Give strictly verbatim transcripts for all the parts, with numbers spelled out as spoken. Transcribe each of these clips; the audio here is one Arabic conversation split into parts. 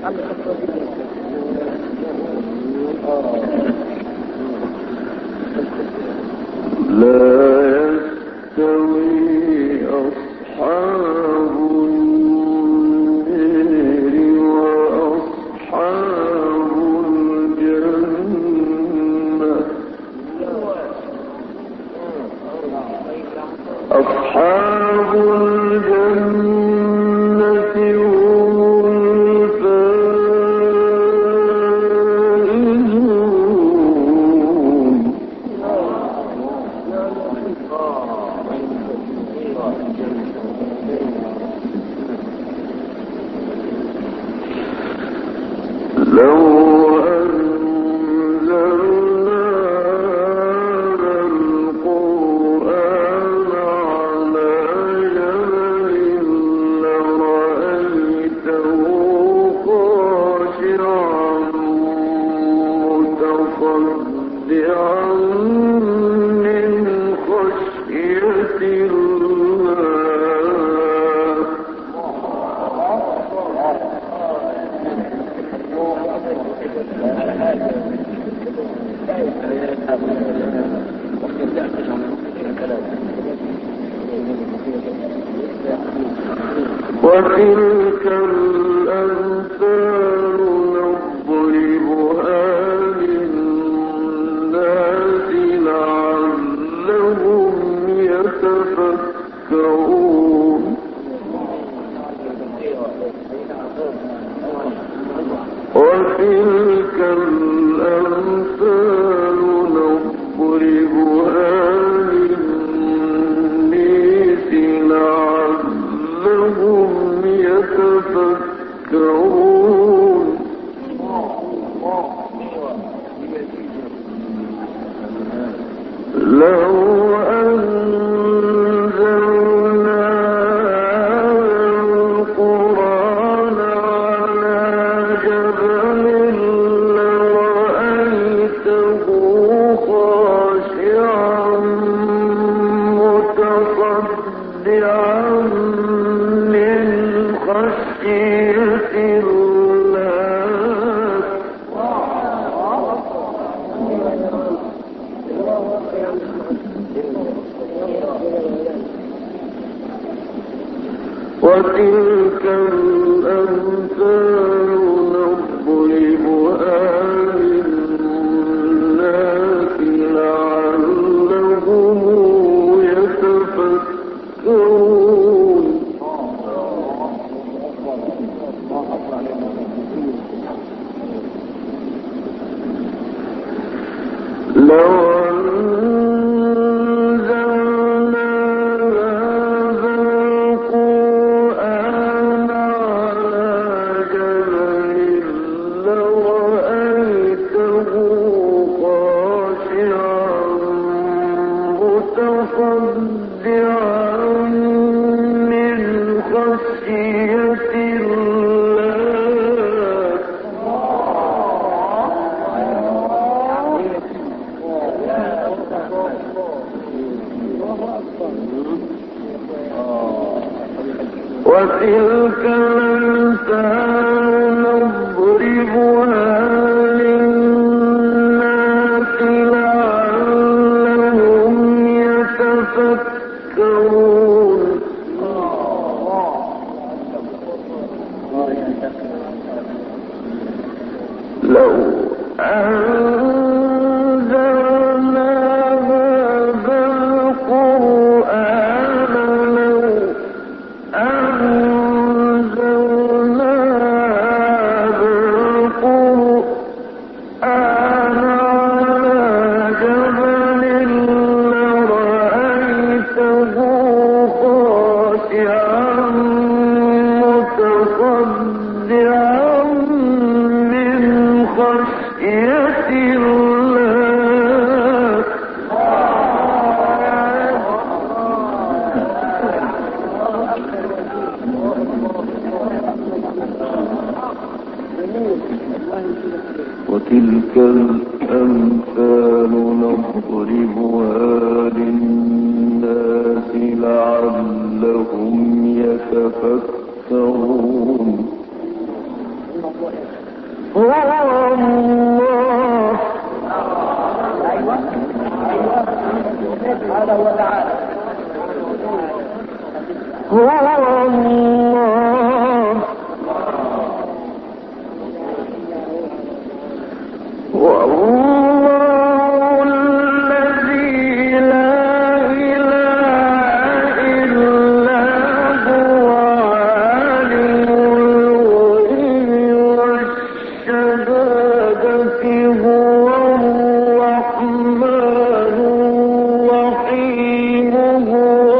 وتلك الأمثال نضربها للناس لعلهم يتفكرون وتلك الأمثال نضربها للناس لعلهم يتفكرون لو أنزلنا القرآن على جبل لرأيته خاشعا متصدعا من خشية الله وتلك الأمثال نضربها للناس لعلهم يتفكرون لو أنزلنا هذا القرآن على جبل لرأيته خاشعا متصدعا من خشية الله وتلك الأمثال نضربها للناس لعلهم يتفكرون لو أنزلنا هذا القرآن لو أنزلنا هذا القرآن على جبل لرأيته خاشعا متصدعا من خشية الله وتلك الأمثال نضربها للناس لعلهم يتفكرون هو الله. ايوه ايوه هذا هو تعالى. هو الله والله الذي لا إله إلا هو عالم الغيب والشهادة هو الرحمن الرحيم هو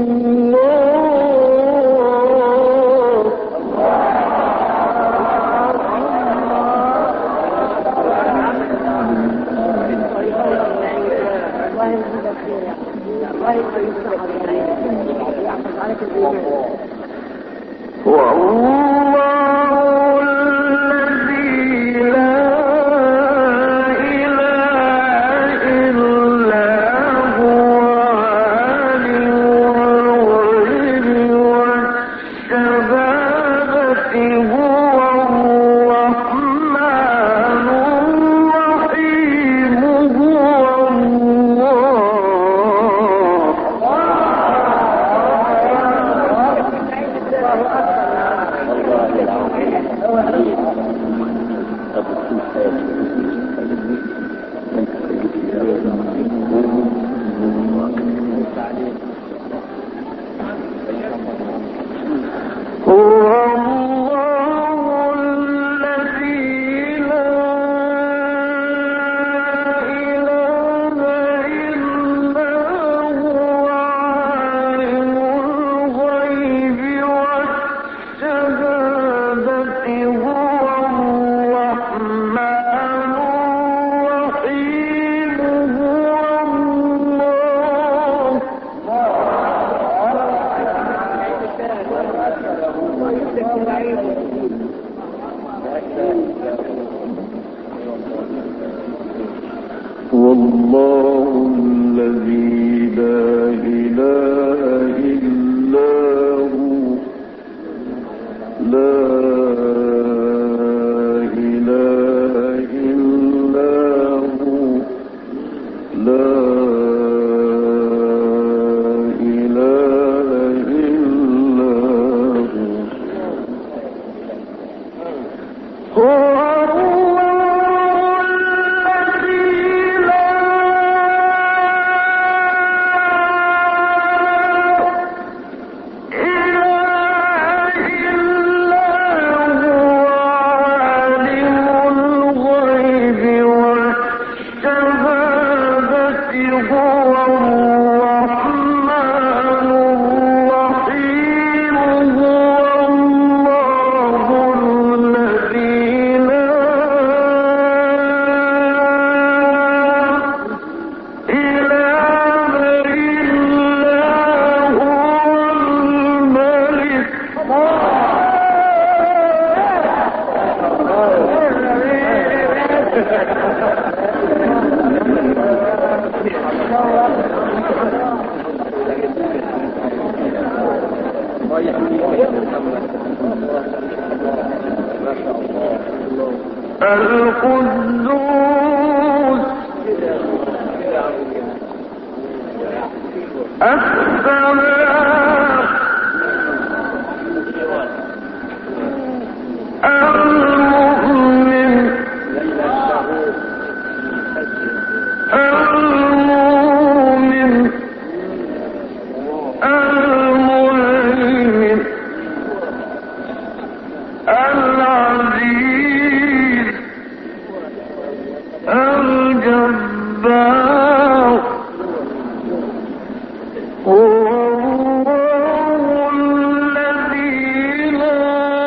والله الذي لا إله إلا هو عالم الغيب والشهادة هو الرحمن الرحيم هو والله الذي لا إله إلا هو لا إله إلا هو لا إله إلا هو هو القدوس السلام المؤمن المؤمن المهيمن العزيز الجبار هو الله الذي لا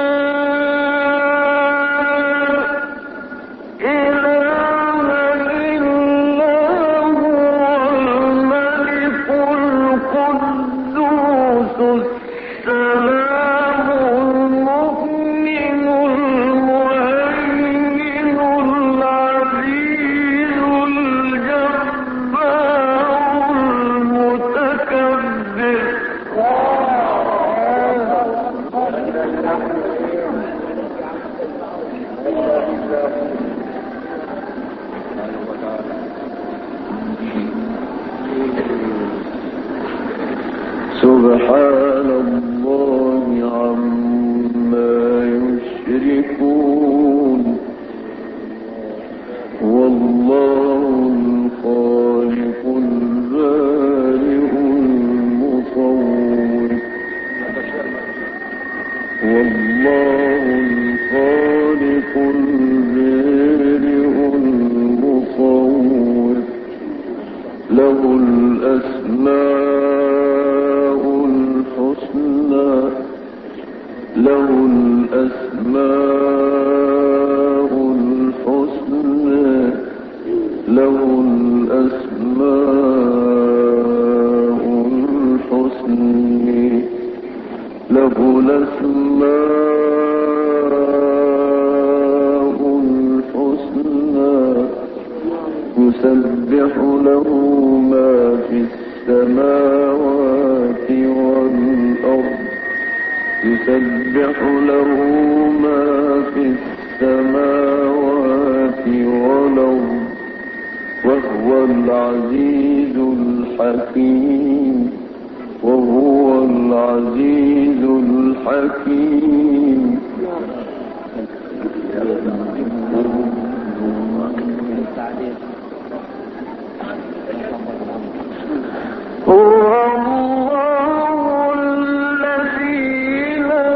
إله إلا هو الملك القدوس السلام المؤمن المهيمن العزيز الجبار المتكبر والله الخالق البارئ المصور له الأسماء الحسنى له الأسماء الحسنى له الأسماء الحسنى له الأسماء الحسنى يسبح له ما في السماوات والأرض يسبح له ما في السماوات والأرض وهو العزيز الحكيم وهو العزيز الحكيم. هو الله الذي لا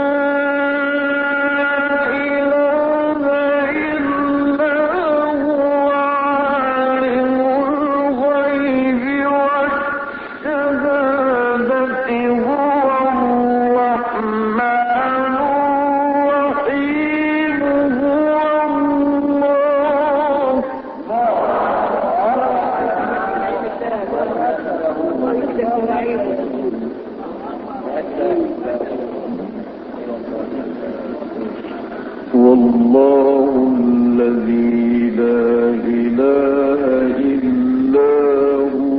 إله إلا هو عالم الغيب والشهادة هو الرحمن الرحيم هو الله. والله الذي لا إله إلا هو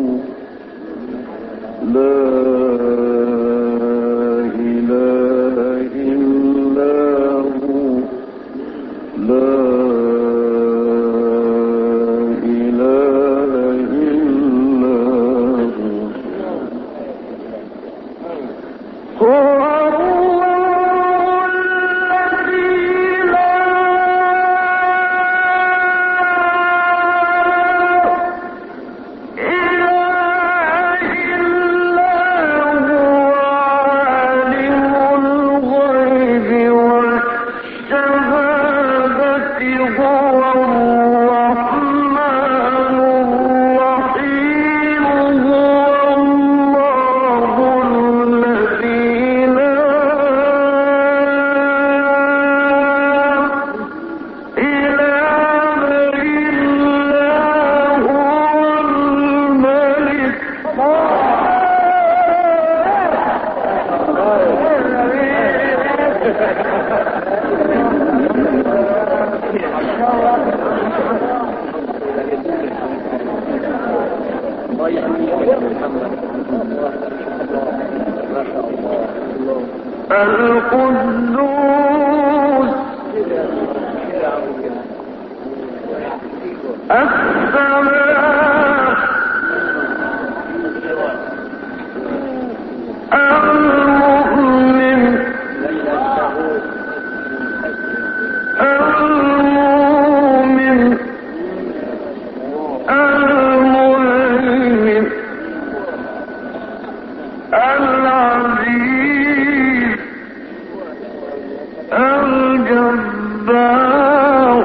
لا إله إلا هو لا إله إلا هو. القدوس السلام المؤمن المؤمن المهيمن العزيز الجبار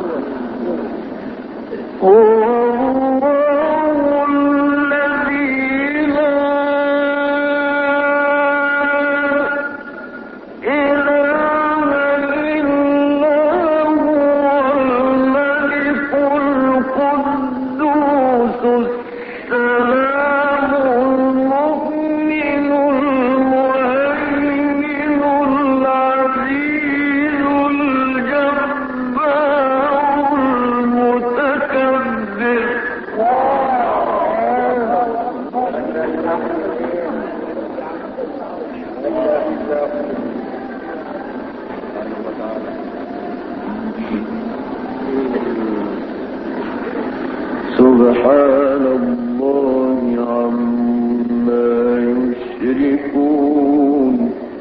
هو الله الذي لا إله إلا هو الملك القدوس السلام المؤمن المهيمن العزيز الجبار المتكبر. سبحان الله عما يشركون.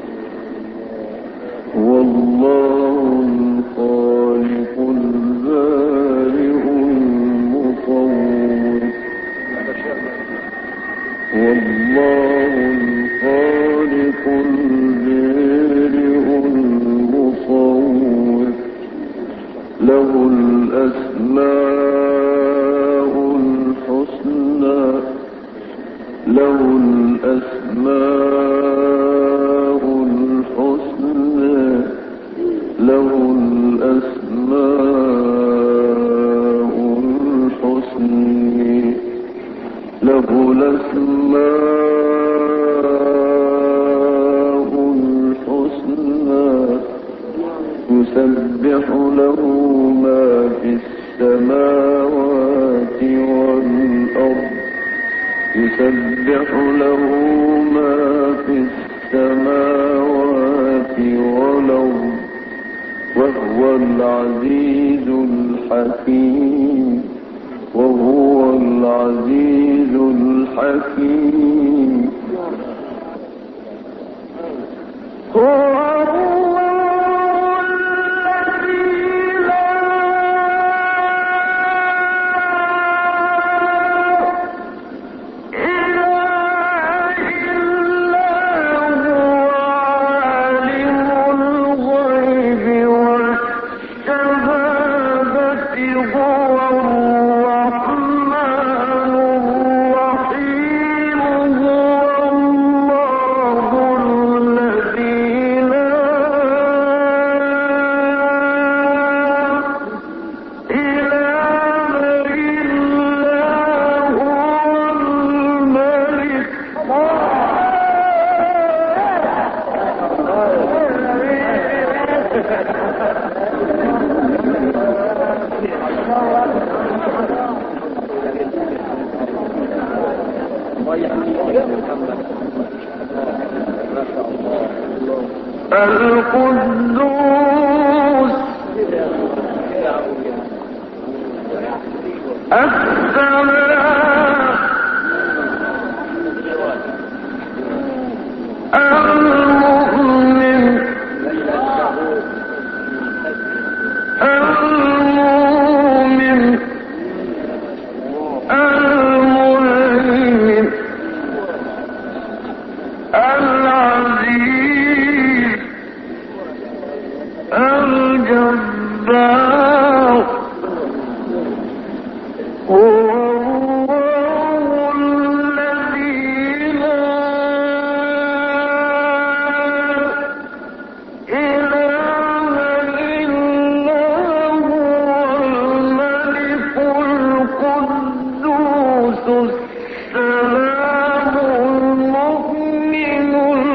والله الخالق البارئ المصور. والله الخالق البارئ له الأسماء الحسنى له الأسماء الحسنى له الأسماء الحسنى له الأسماء الحسنى يسبح له ما في السماوات والأرض يسبح له ما في السماوات والأرض وهو العزيز الحكيم وهو العزيز الحكيم هو القدوس السلام المؤمن المؤمن المهيمن العزيز الجبار هو الله الذي لا إله إلا هو الملك القدوس السلام المؤمن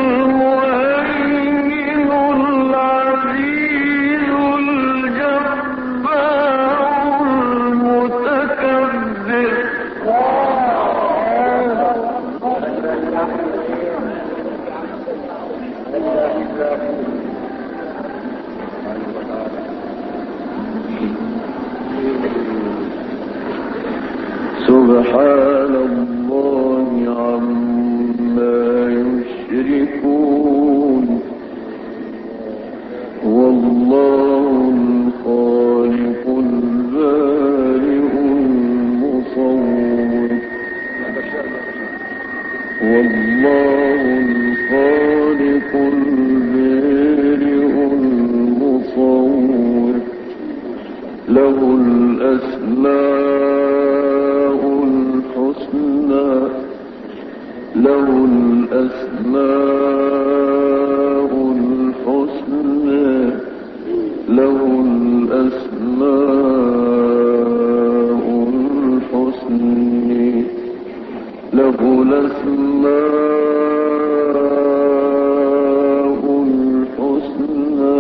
المهيمن العزيز الجبار المتكبر سبحان الله عما يشركون والله الخالق البارئ المصور والله الخالق البارئ المصور له الأسماء الحسنى له الأسماء الحسنى له الأسماء الحسنى له الأسماء الحسنى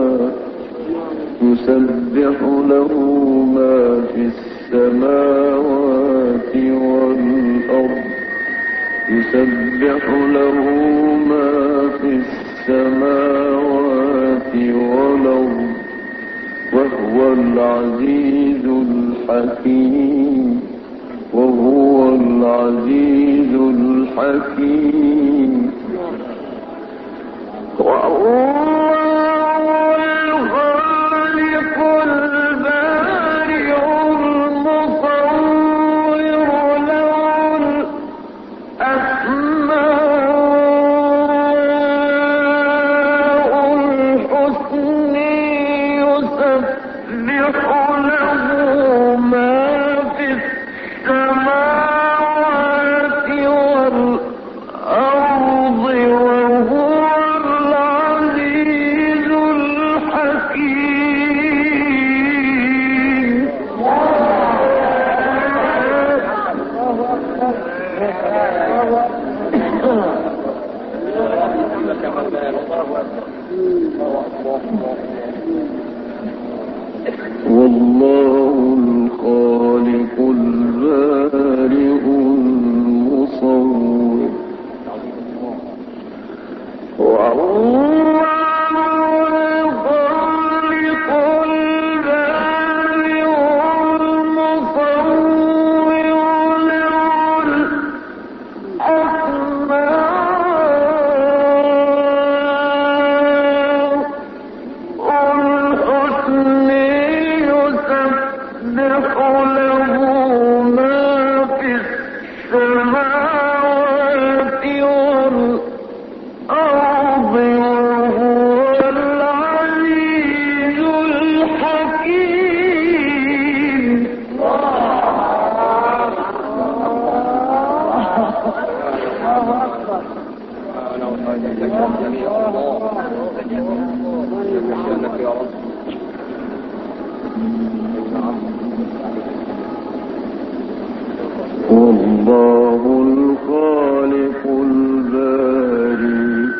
يسبح له ما في السماوات والأرض يسبح له ما في السماوات والأرض وهو العزيز الحكيم وهو العزيز الحكيم وهو الخالق البارئ المصور له الأسماء الحسنى يسبح له والله الخالق البارئ المصور والله والله الخالق البارئ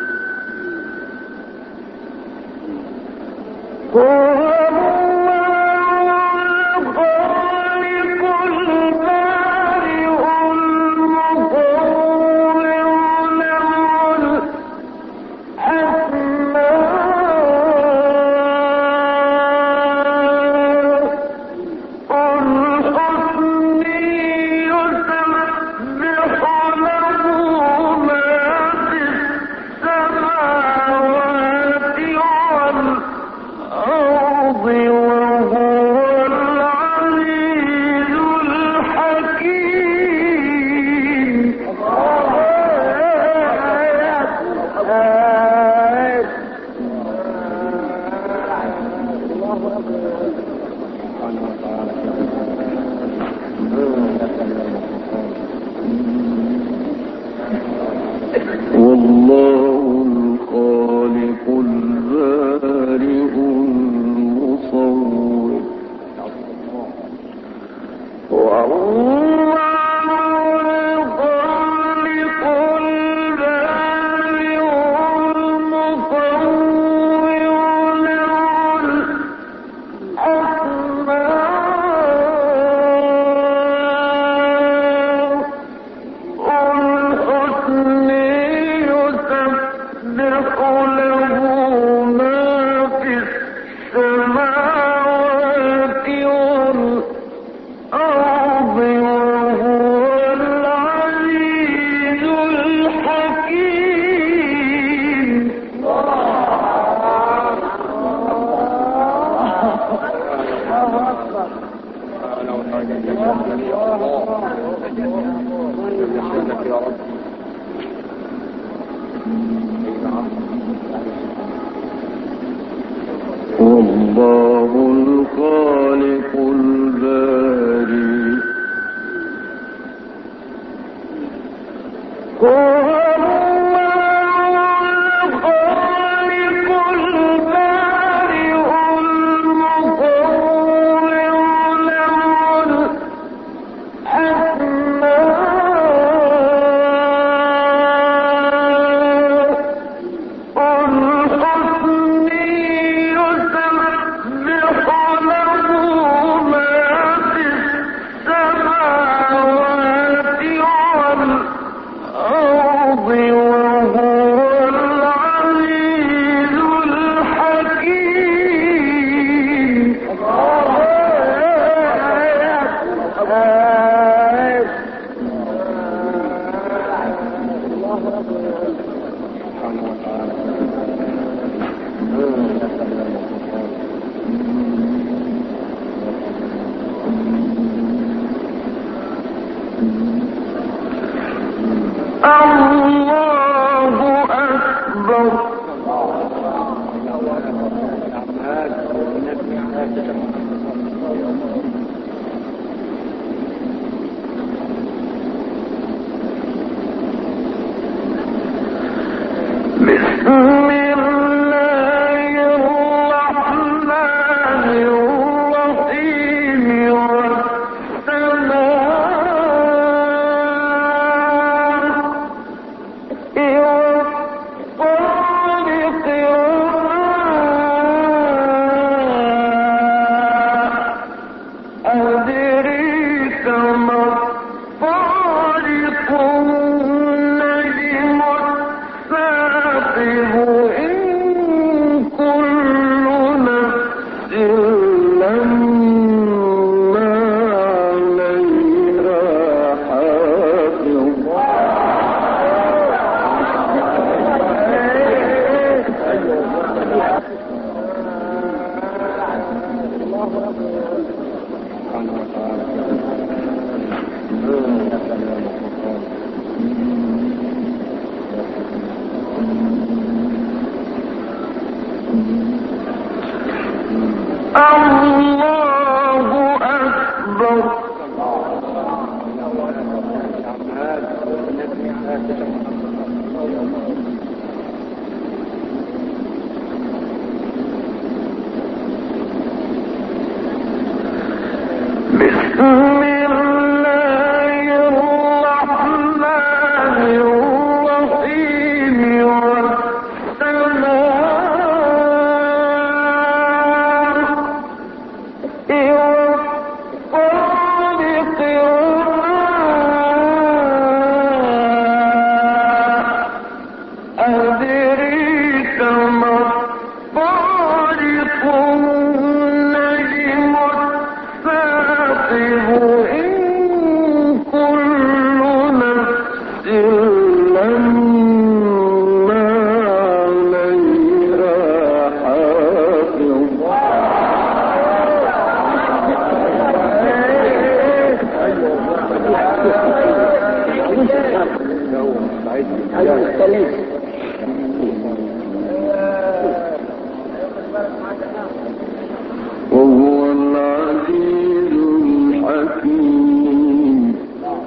والله الخالق البارئ والطارق وهو العزيز الحكيم.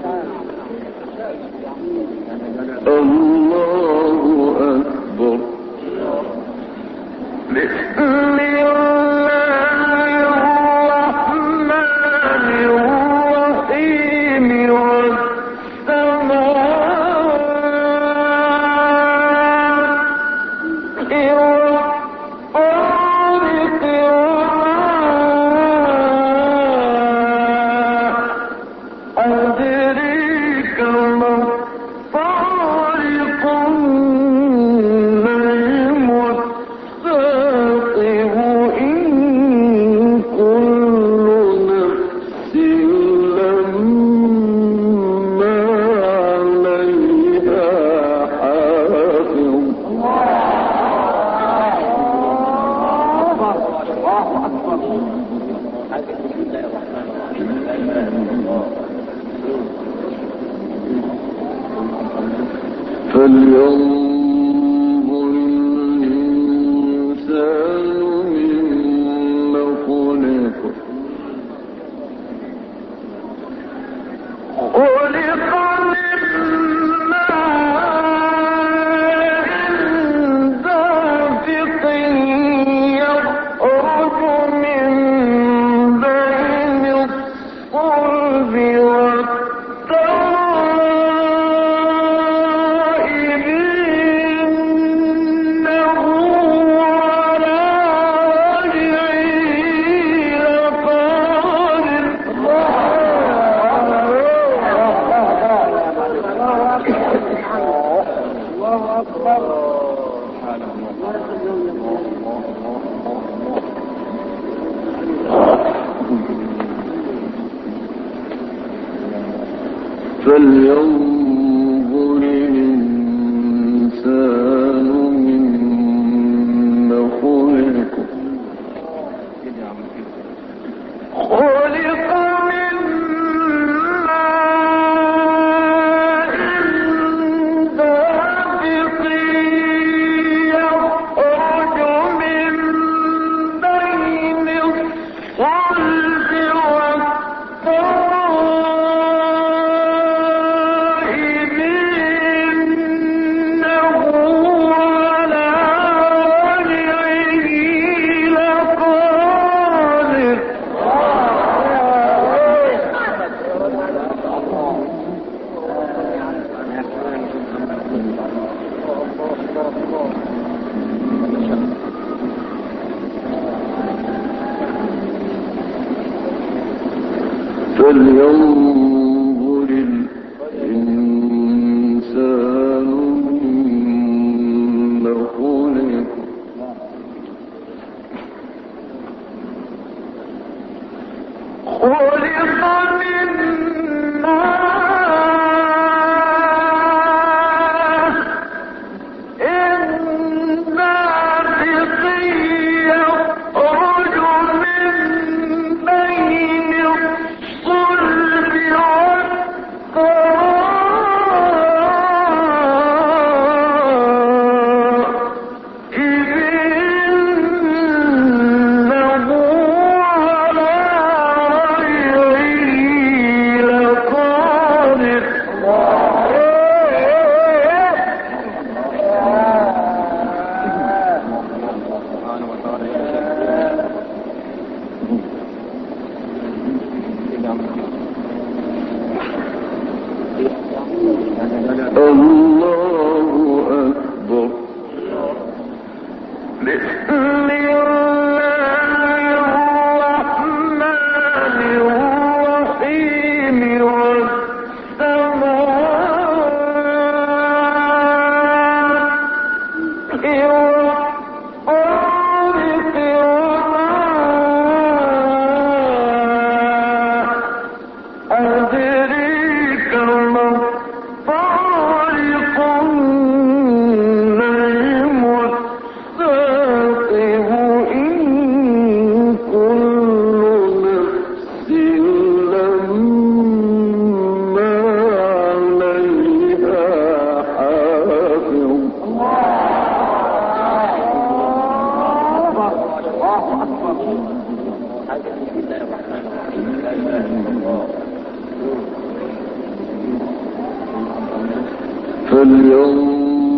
الله أكبر. بسم الله الرحمن الرحيم. فلينظر الإنسان مما خلق. خلق من ماء دافق يخرج من بين الصلب فلينظر الإنسان مما خلق. خلق من ماء دافق يخرج من بين الصلب فلينظر الإنسان مما خلق. خلق من ماء دافق يخرج من بين الصلب الطارق النجم الثاقب الله أكبر. بسم الله الرحمن الرحيم. لا إله إلا الله. فاليوم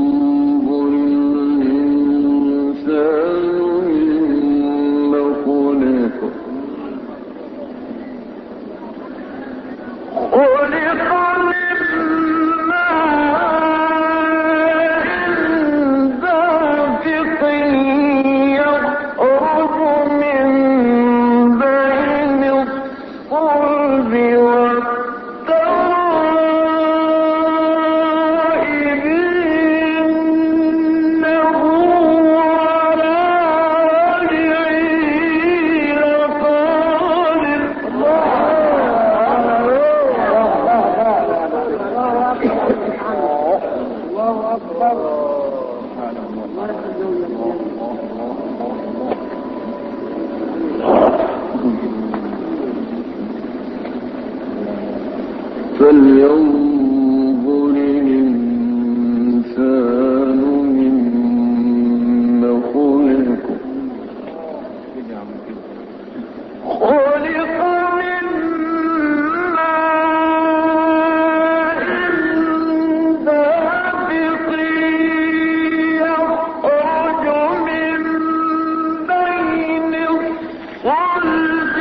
فلينظر الإنسان مما خلق خلق من ماء دافق يخرج من بين الصلب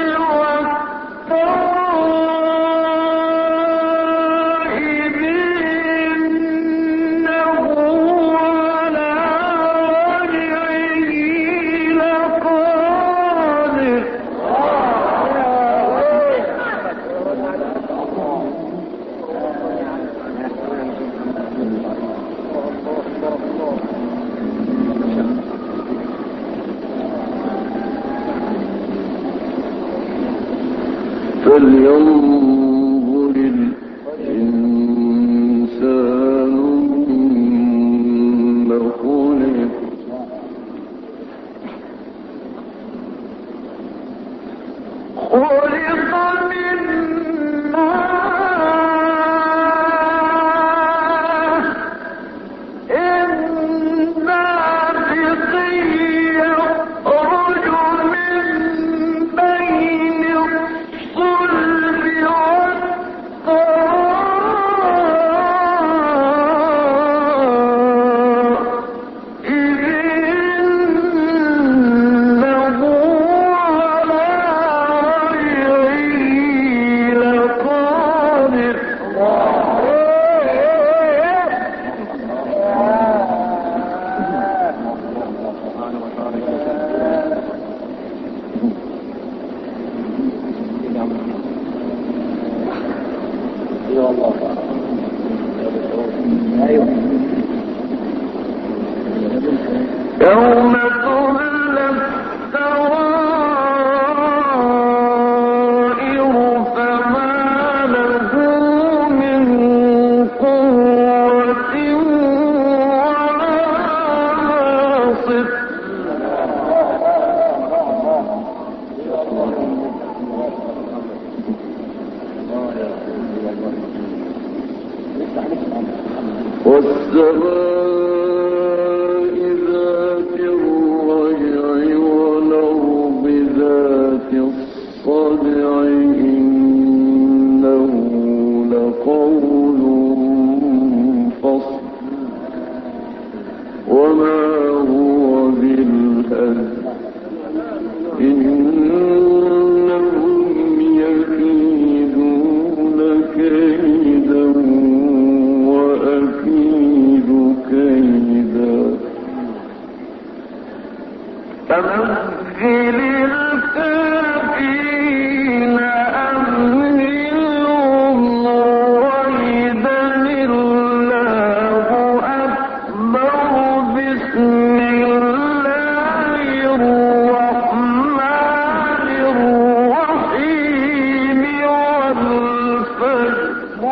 فلينظر الإنسان مما خلق خلق من ماء دافق يخرج من بين الصلب يوم تبلى السرائر فما له من قوة ولا ناصر والسماء ذات الرجع والأرض ذات الصدع إنه لقول فصل وما هو بالهزل إنهم يكيدون كيدا وأكيد كيدا فمثل الكافرين أمهلهم رويدا الله أكبر بسم الله الرحمن الرحيم والفجر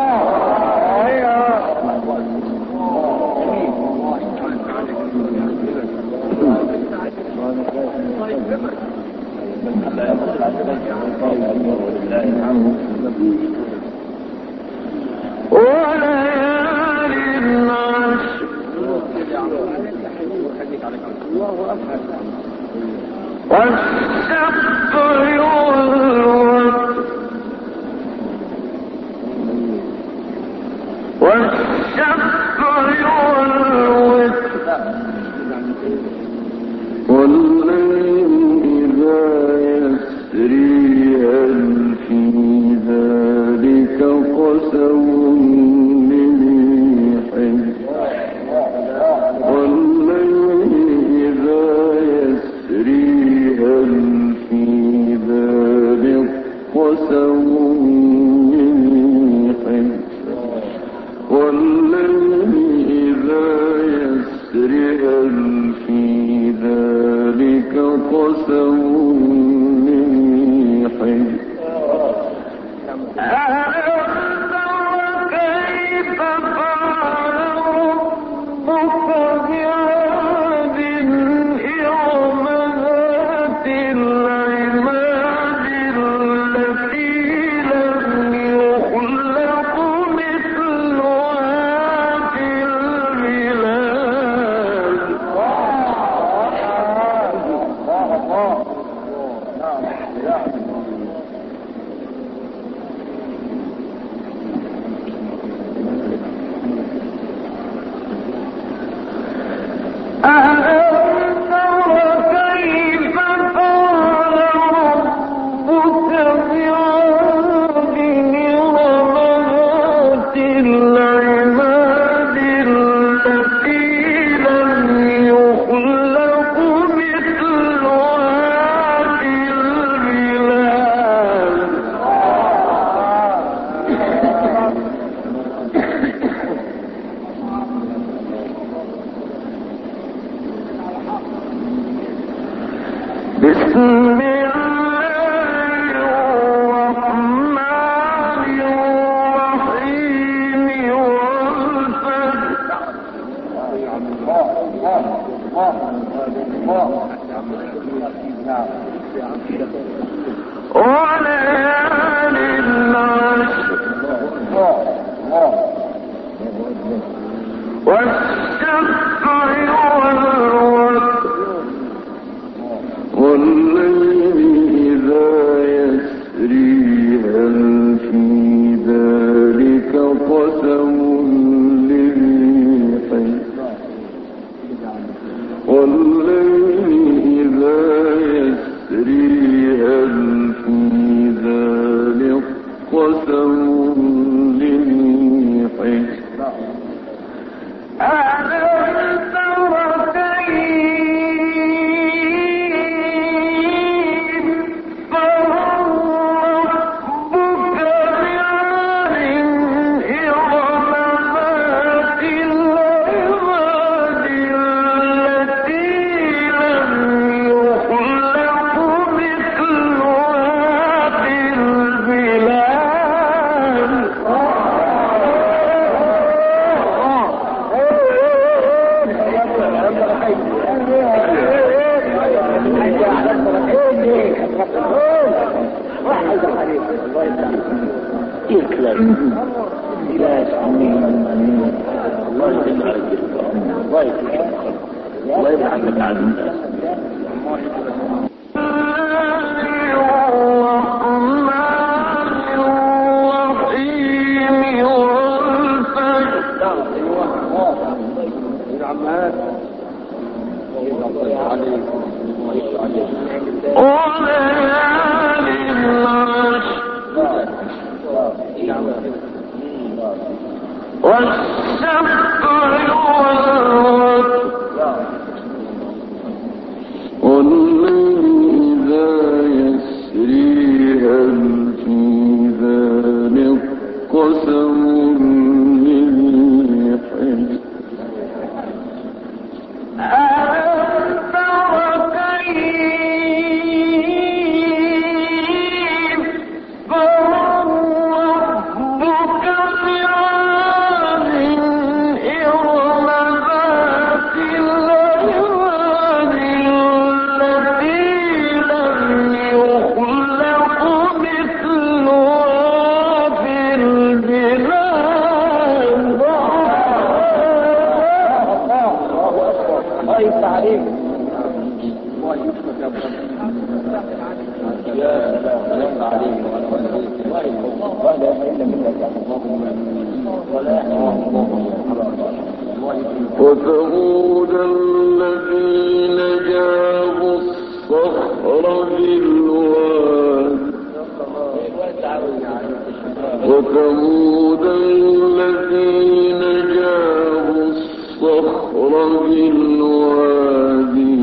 وليال عشر والليل يا سلام عليك ولا إلا منك ولا وثمود الذين جابوا الصخر بالواد وثمود الذين جابوا الصخر بالوادي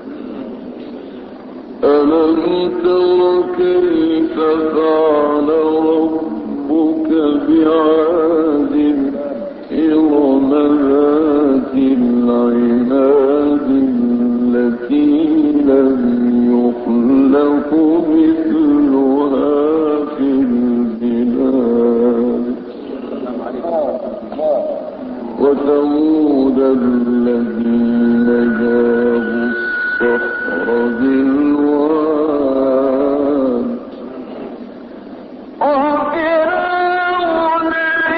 ألم تر كيف فعل ربك بعاد إرم ذات العماد التي لم يخلق مثلها في البلاد وثمود الذين جابوا الصخر بالواد وفرعون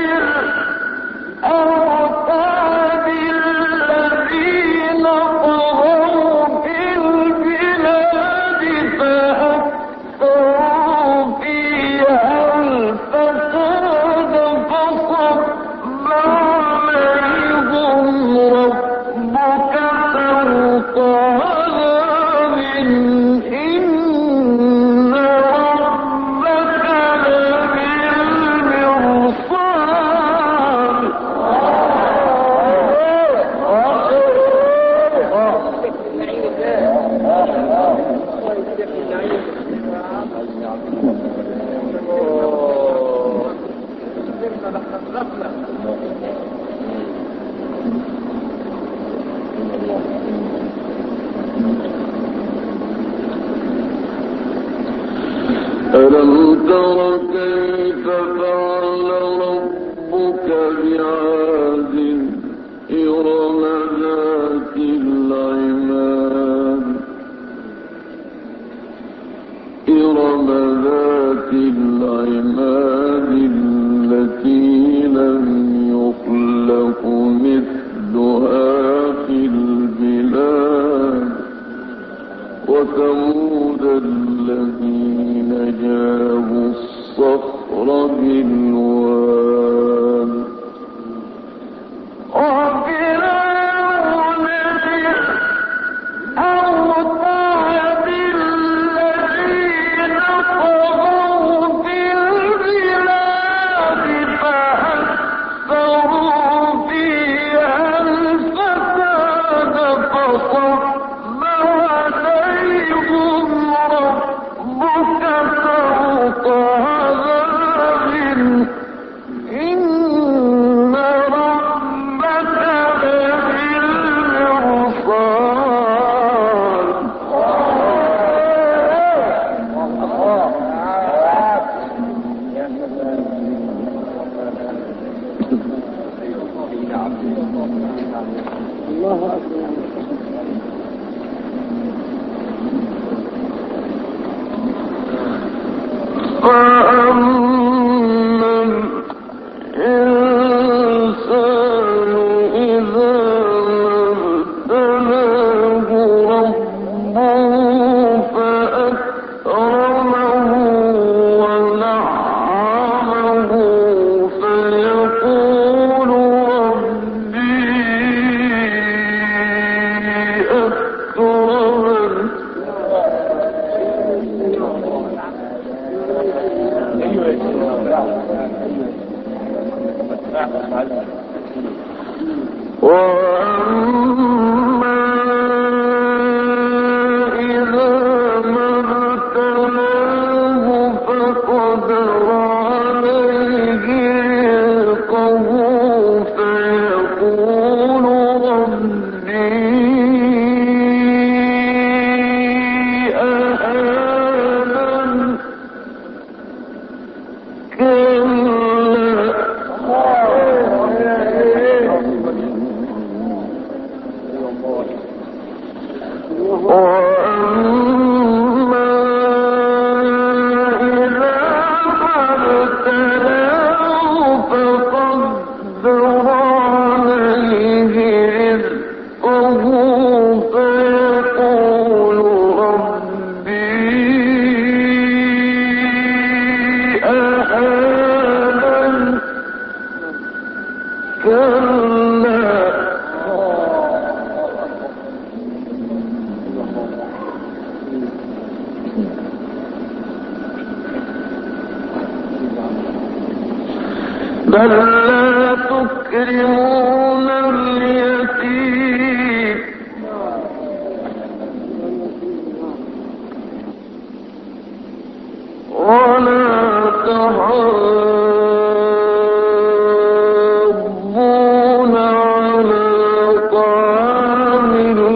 بالأوتاد الذين طغوا في البلاد فأكثروا فيها الفساد فصب عليهم ربك سوط عذاب إن ربك لبالمرصاد ألم تر كيف فعل ربك بعاد إرم ذات العماد إرم ذات العماد التي لم يخلق مثلها في البلاد وثمود الذين جابوا الصخر بالواد وفرعون بالأوتاد الذين طغوا في البلاد فأكثروا فيها الفساد فصب عليهم ربك سوط عذاب إن ربك لبالمرصاد الله أكبر فأما الإنسان إذا ابتلاه ربه فأكرمه ونعمه فيقول ربي أكرمن وأما إذا ما ابتلاه فقدر عليه رزقه فيقول ربي أهانن كلا بل لا تكرمون اليتيم ولا تحاضون على طعام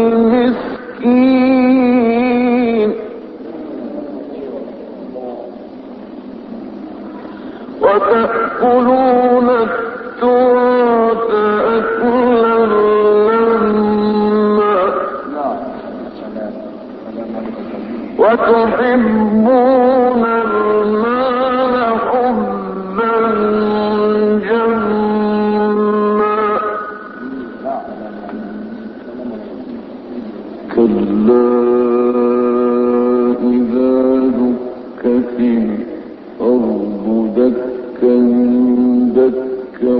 المسكين وتأكلون التراث أكلا لما وتحبون المال حبا جما كلا إذا دكت الأرض دكا دكا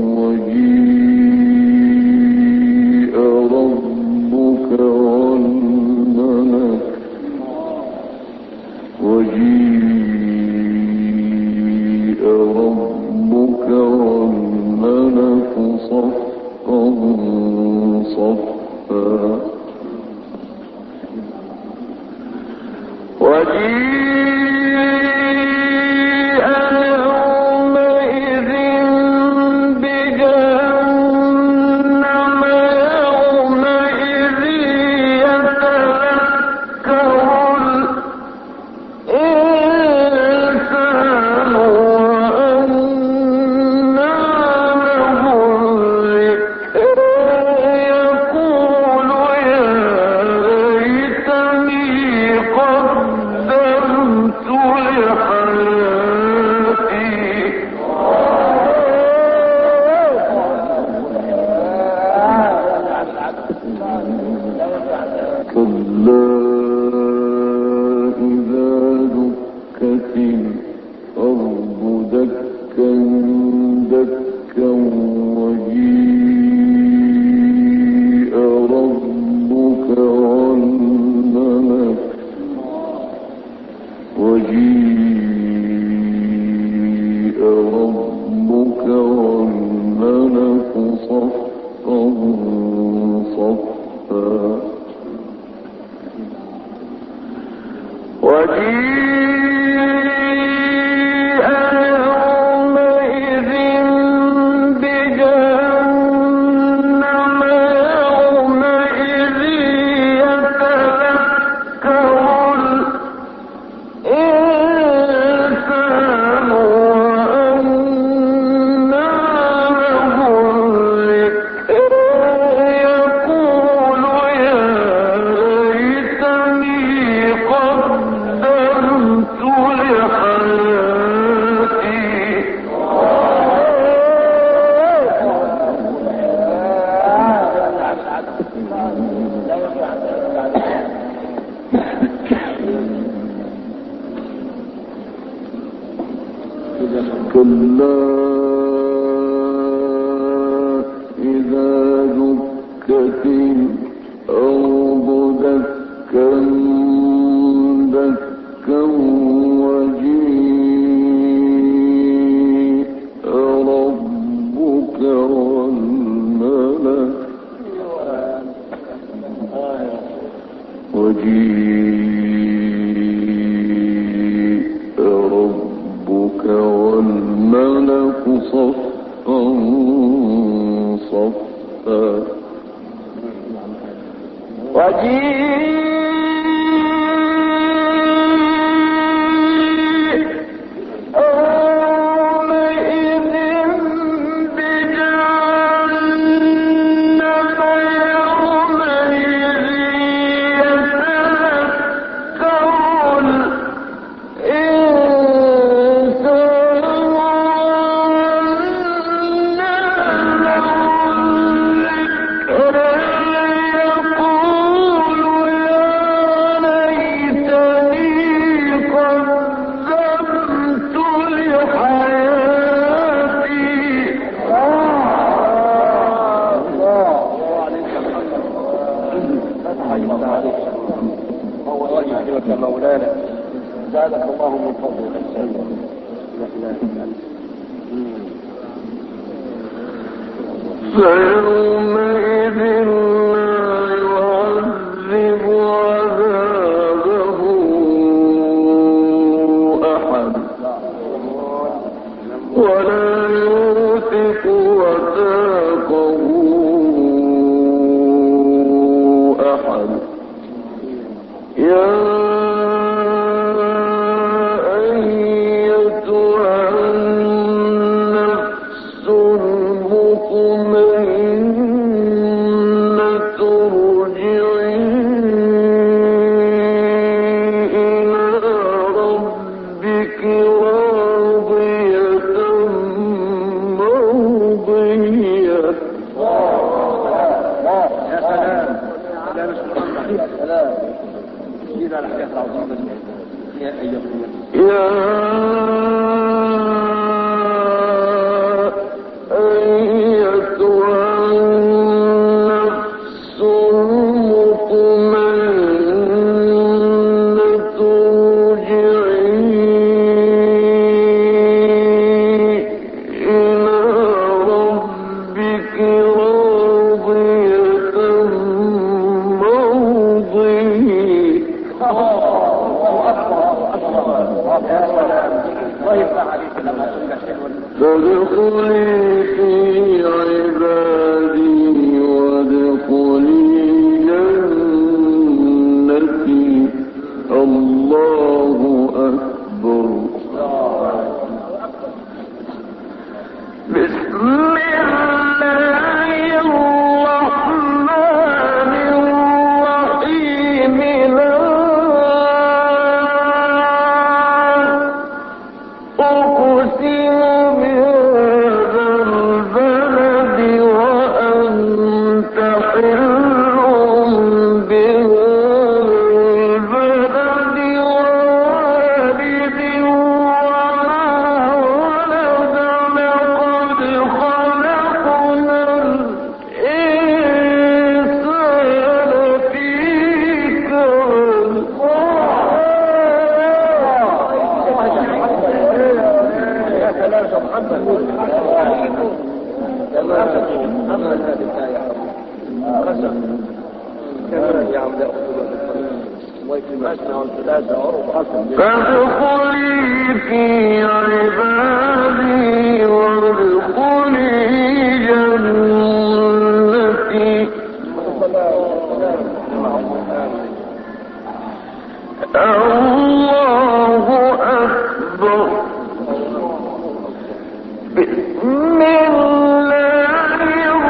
وجيء ربك والملك وجيء ربك والملك صفا صفا وجيء يومئذ بجهنم يومئذ يتذكر الإنسان وأنى له الذكر يقول يا ليتني قدمت لحياتي كلا إذا دكت الأرض دكا دكا وجيء ربك والملك وجيء ربك والملك صفا صفا وجيء يومئذ بجهنم يومئذ يتذكر الإنسان وأنى له الذكر يقول يا ليتني قدمت لحياتي كلا إذا دكت الأرض دكا دكا وجيء ربك والملك وجيء ربك والملك صفا صفا وجيء يومئذ بجهنم يومئذ يتذكر الإنسان وأنى له الذكر يقول يا ليتني قدمت لحياتي مولانا زادك الله من فضلك. فيومئذ لا يعذب عذابه أحد ولا يوثق وثاقه أحد. يا فادخلي في عبادي وادخلي جنتي. الله أكبر. بسم الله الرحمن الرحيم. فادخلي في عبادي وادخلي جنتي. الله أكبر. بسم الله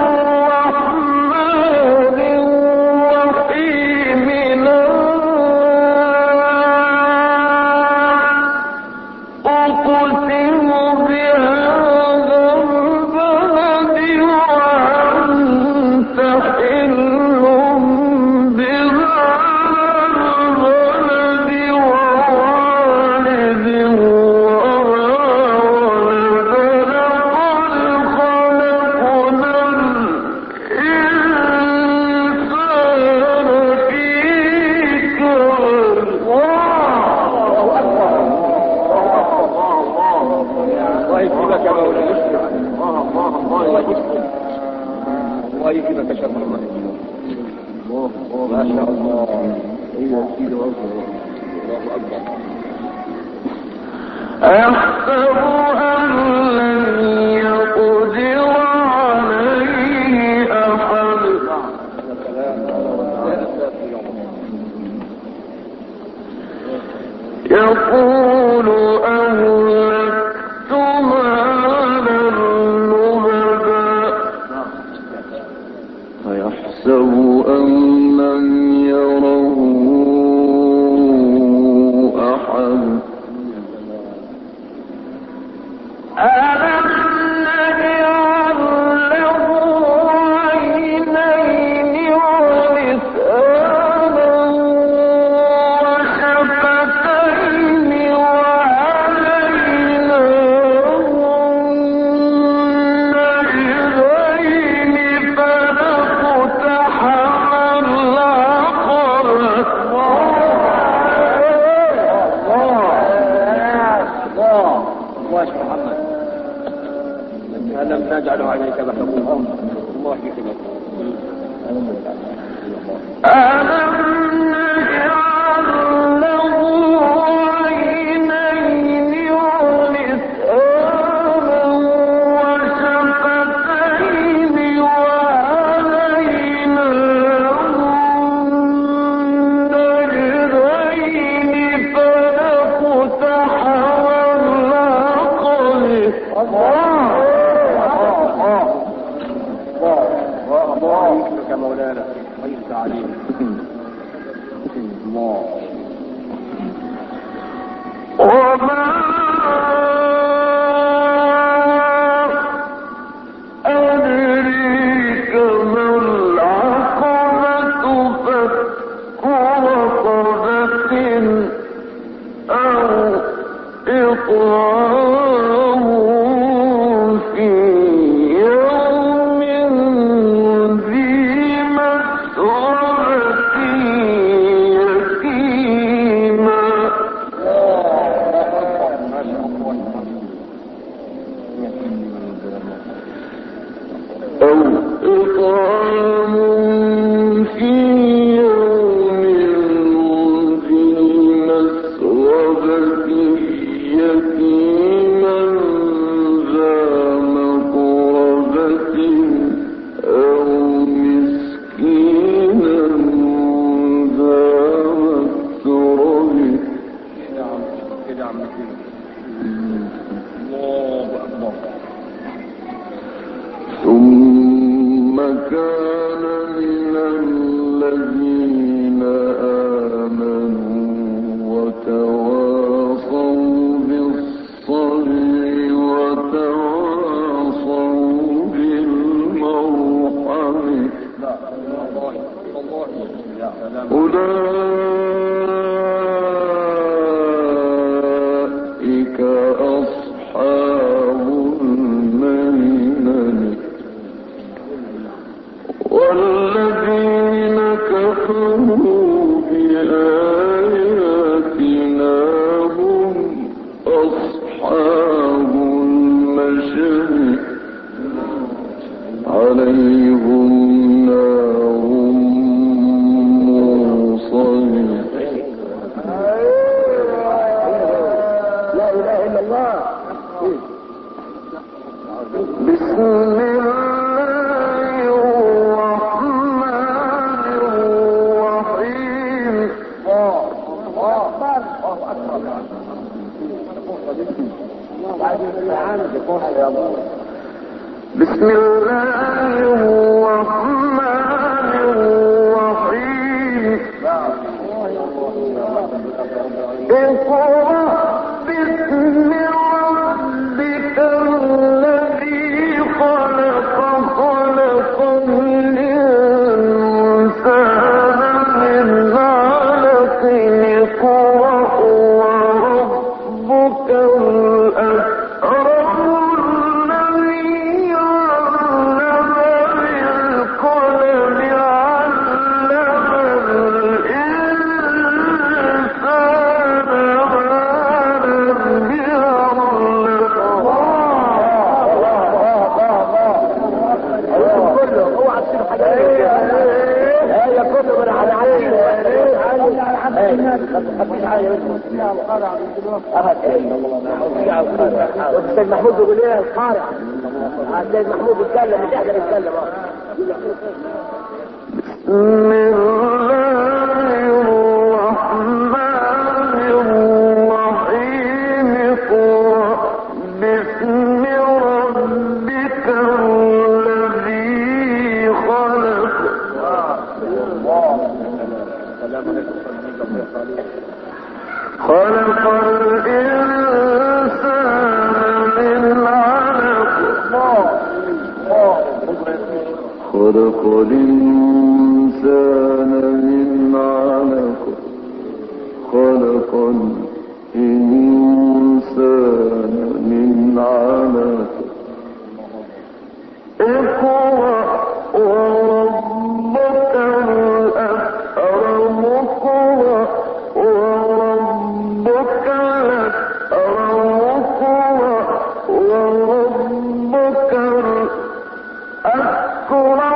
الرحمن الرحيم. أقسم بهذا البلد وأنت حل بهذا البلد ووالد وما ولد. الله يكرمك يا شيخ محمد. ما شاء الله. ايوه سيدي الله اكبر. أيحسب أن لن يقدر عليه أحد. يقول أهلكت مالا لبدا. أيحسب أن لم يره أحد. ألم نجعل له عينين ولسانا وشفتين وهديناه النجدين فلاقتحم العقبة. الله محمد. ألم نجعل عليك بحرهم الله كده. ألم نجعل له عينين ولسانا وشفتين وهديناه النجدين فلاقتحم العقبة. الله يكرمك يا مولانا ويفتح عليك. الله وما أدريك ما العقبة فك رقبة أو إطعام في يوم ذي مسغبة يتيما أو إطعام في يوم ذي مسغبة يتيما ذا مقربة أو مسكينا ذا متربة. كده عم كده. الله أكبر. ثم كان من الذين آمنوا وتواصوا بالصبر وتواصوا بالمرحمة أولئك أصحاب الميمنة. والذين كفروا بآياتنا هم أصحاب المشأمة عليهم نار موصدة. لا إله إلا الله. بسم الله الرحمن الرحيم. بسم الله الرحمن الرحيم. اقرأ باسم ربك الذي خلق خلق الإنسان من علق. اقرأ وربك الأكرم الذي علم بالقلم علم الإنسان ما لم والسيد محمود بيقول ايه القارئ. السيد محمود يتكلم مش قادر يتكلم. بسم الله الرحمن الرحيم. اقرأ باسم ربك الذي خلق. خلق الإنسان من علق. خلق الإنسان من علق. خلق الإنسان من علق. اقرأ وربك الأكرم. اقرأ وربك الأكرم. اقرأ وربك الأكرم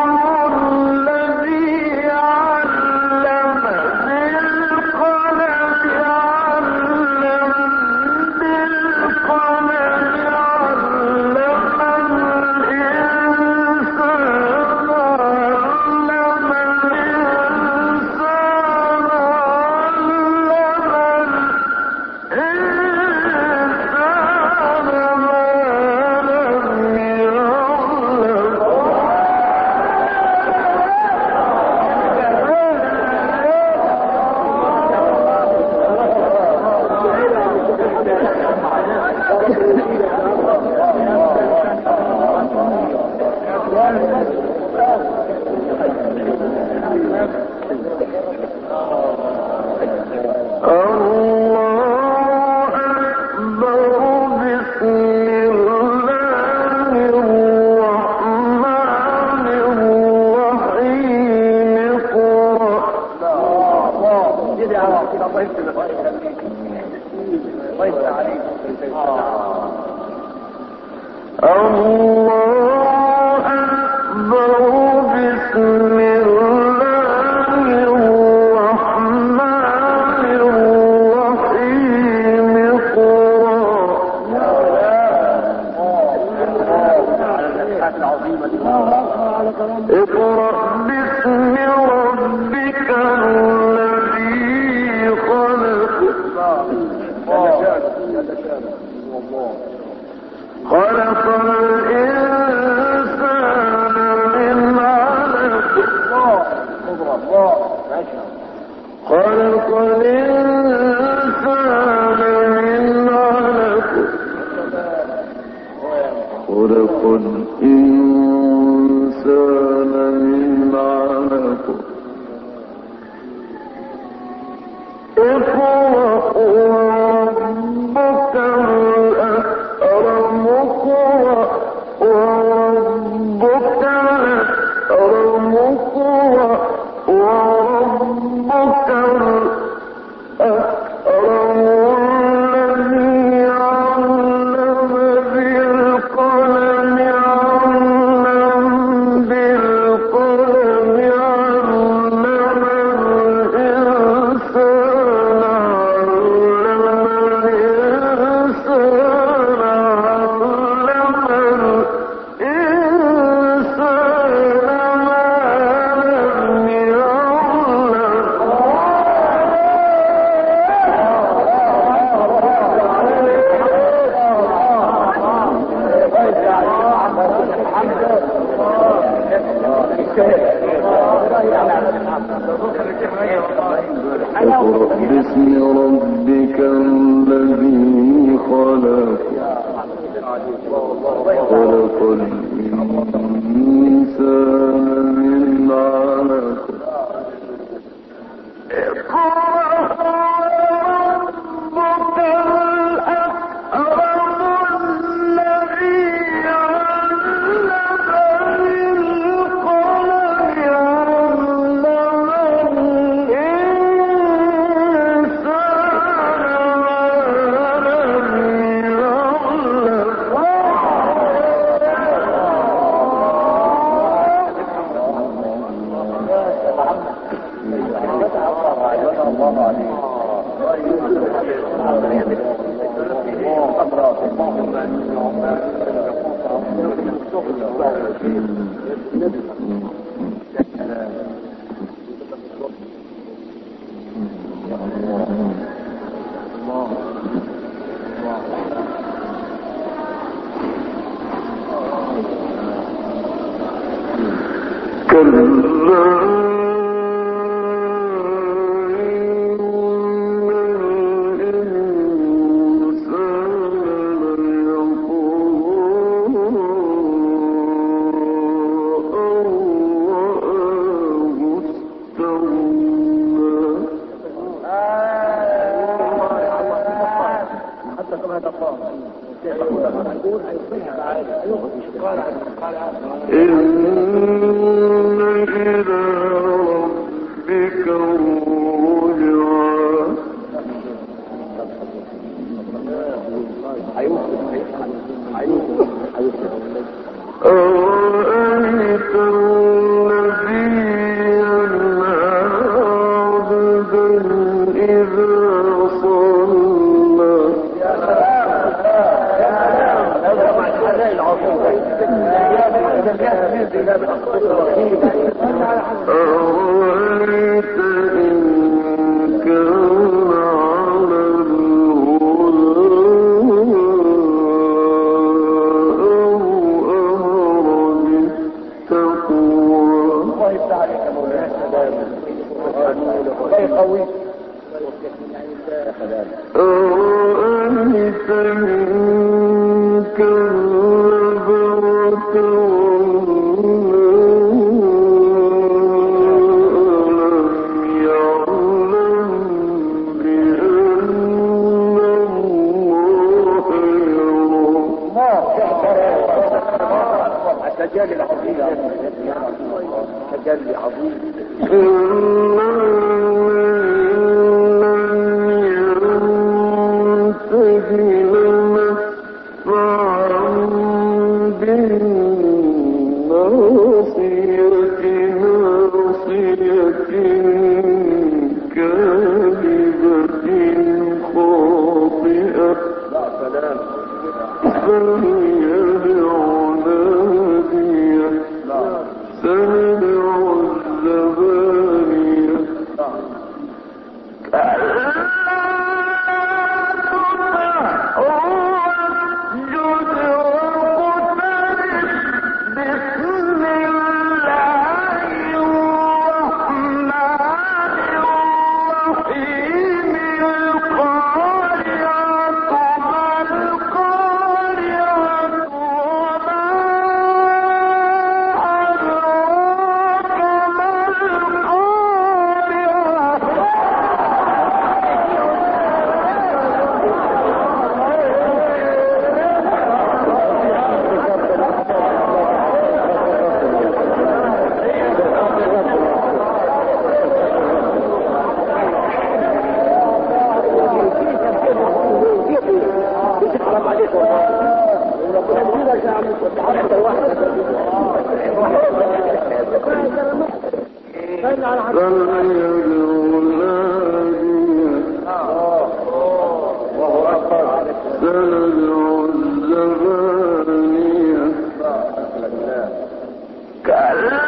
Thank you. فليدعو ناديه وهو أكبر سندعو الزبانية كلا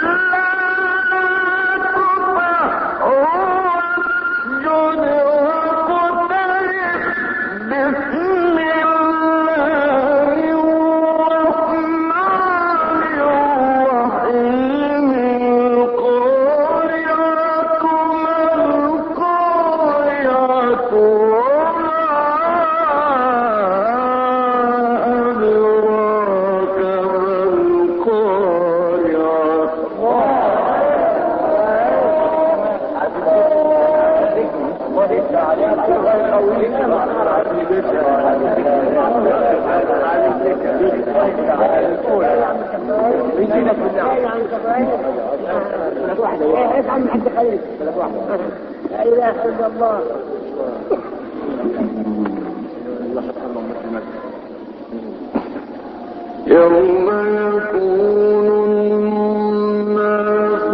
يوم يكون الناس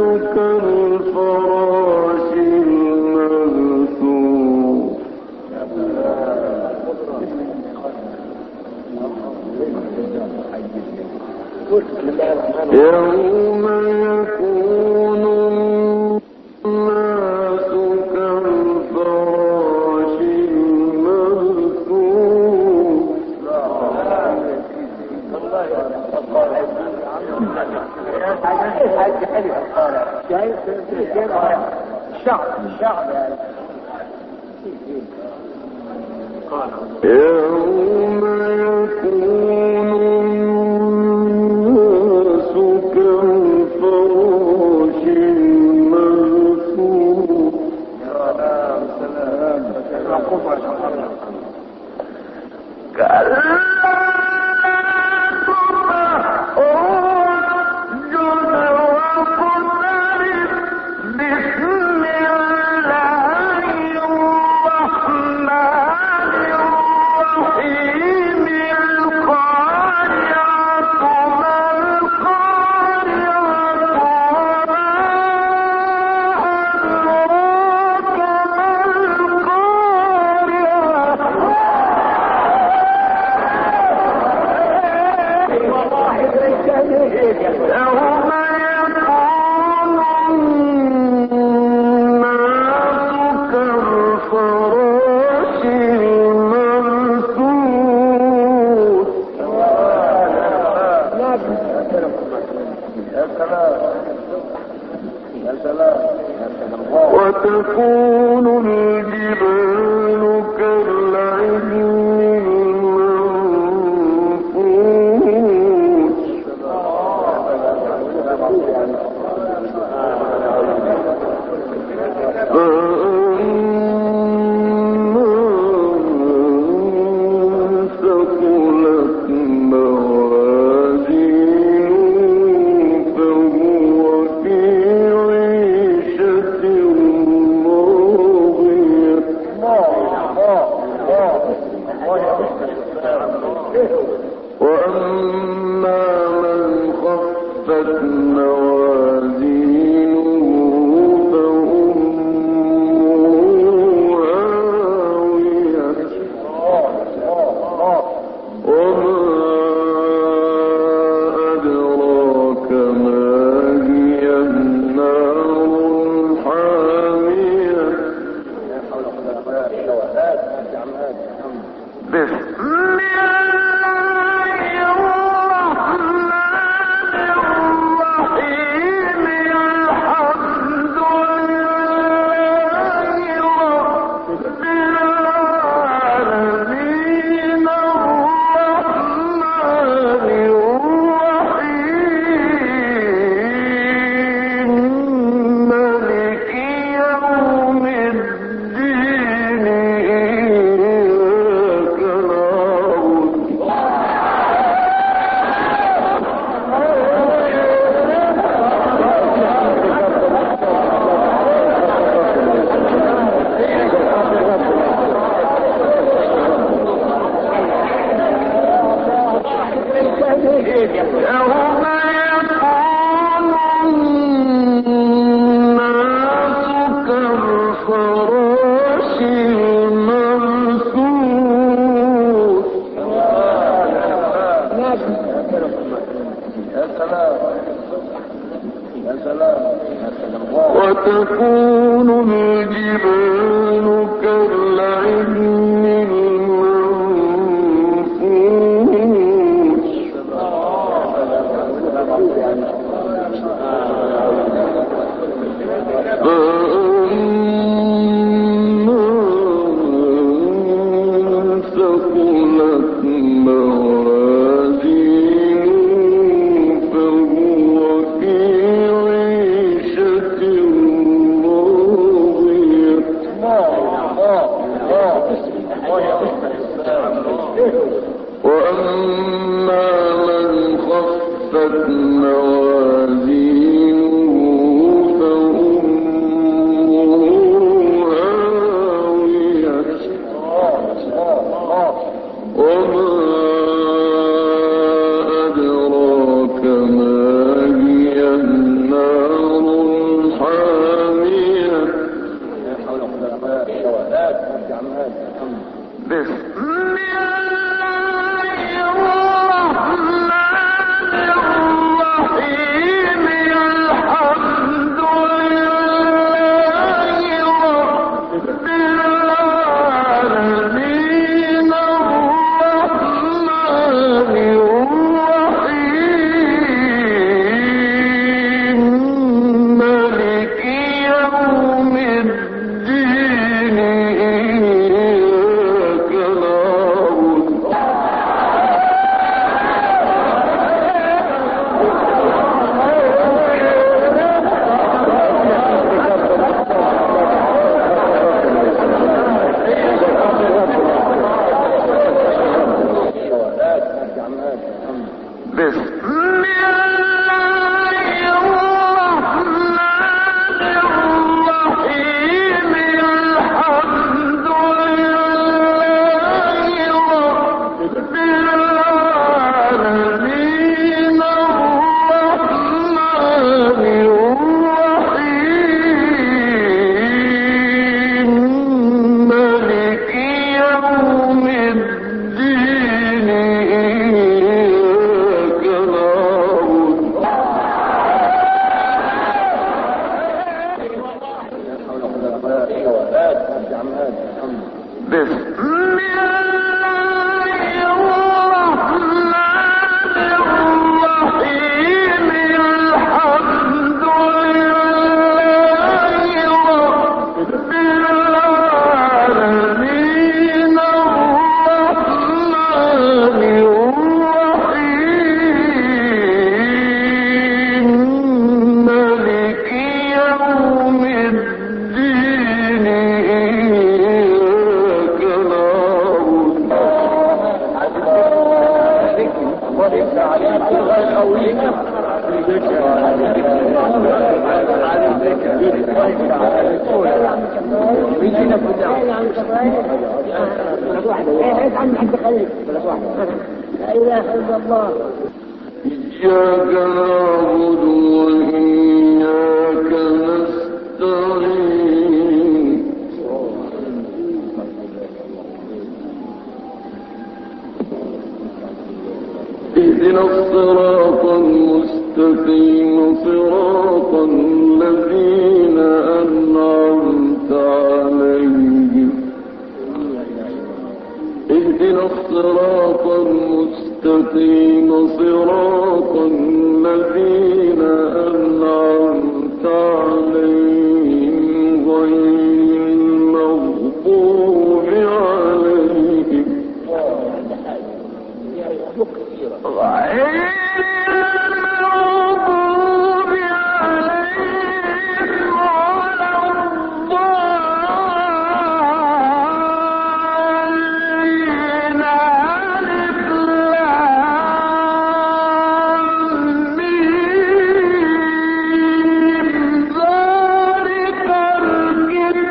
كالفراش المبثوث يوم يكون الناس كالفراش الشعب الشعب يوم يكون الناس كالفراش المبثوث وتكون الجبال كالعهن المنفوش فأما من ثقلت موازينه فهو في عيشة راضية وأما من خفت موازينه فأمه هاوية وما أدراك ما هي النار حامية بسم الله الرحمن الرحيم الحمد لله رب العالمين الرحمن الرحيم مالك يوم الدين إياك نعبد وتكون الجبال كالعهن المنفوش فأما من ثقلت موازينه فهو في عيشة راضية وأما من خفت موازينه فأمه هاوية وما أدراك ما هي النار الحامية بسم الله الرحمن الرحيم الحمد لله رب العالمين الرحمن الرحيم مالك يوم الدين إياك نعبد بسم الله الرحمن الرحيم الحمد لله رب العالمين الرحمن الرحيم مالك يوم الدين إياك نعبد بسم الله الرحمن الرحيم الحمد لله رب العالمين الرحمن الرحيم مالك يوم الدين إياك إياك نعبد وإياك نستعين اهدنا الصراط المستقيم صراط الذين أنعمت عليهم اهدنا الصراط المستقيم صراط الذين أنعمت عليهم غير المغضوب عليهم غير المغضوب عليهم ولا الضالين ألف لام ميم ذلك الكتاب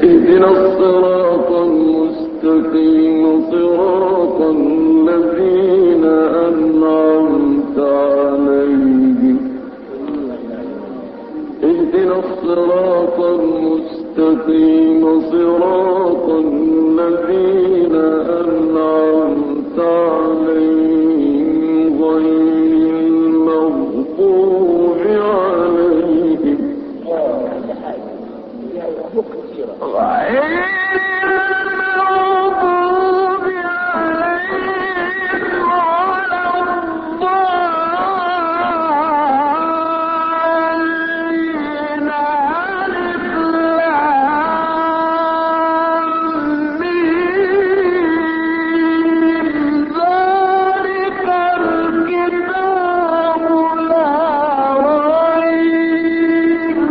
اهدنا الصراط المستقيم صراط الذين أنعمت عليهم اهدنا الصراط المستقيم صراط الذين أنعمت عليهم غير المغضوب عليهم غير المغضوب عليهم ولا الضالين ألف لام ميم ذلك الكتاب لا ريب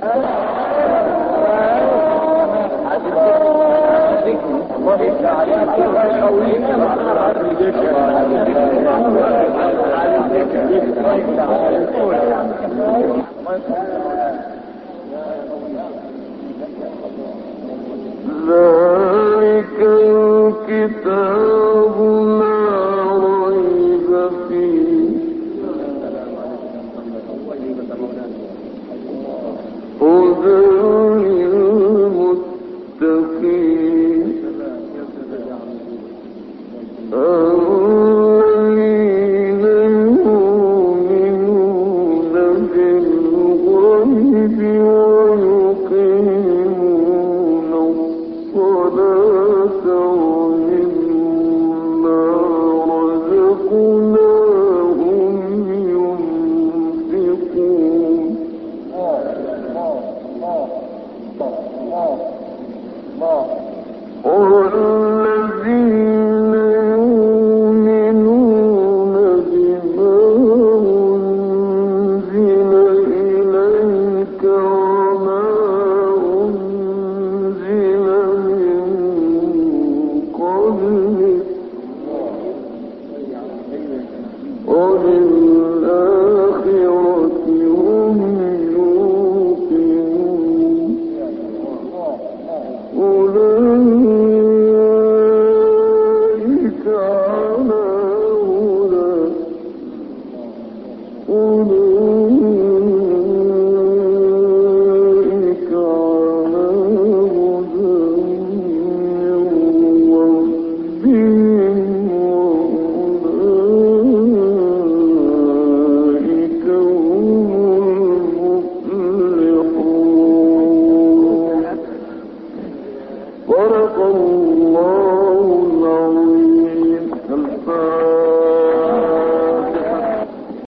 ذلك الكتاب لا ريب فيه هدى للمتقين الذين يؤمنون بالغيب ويقيمون الصلاة ومما رزقناهم ينفقون والذين يؤمنون بما أنزل إليك وما أنزل من قبلك وبالآخرة هم يوقنون أولئك على هدى أولئك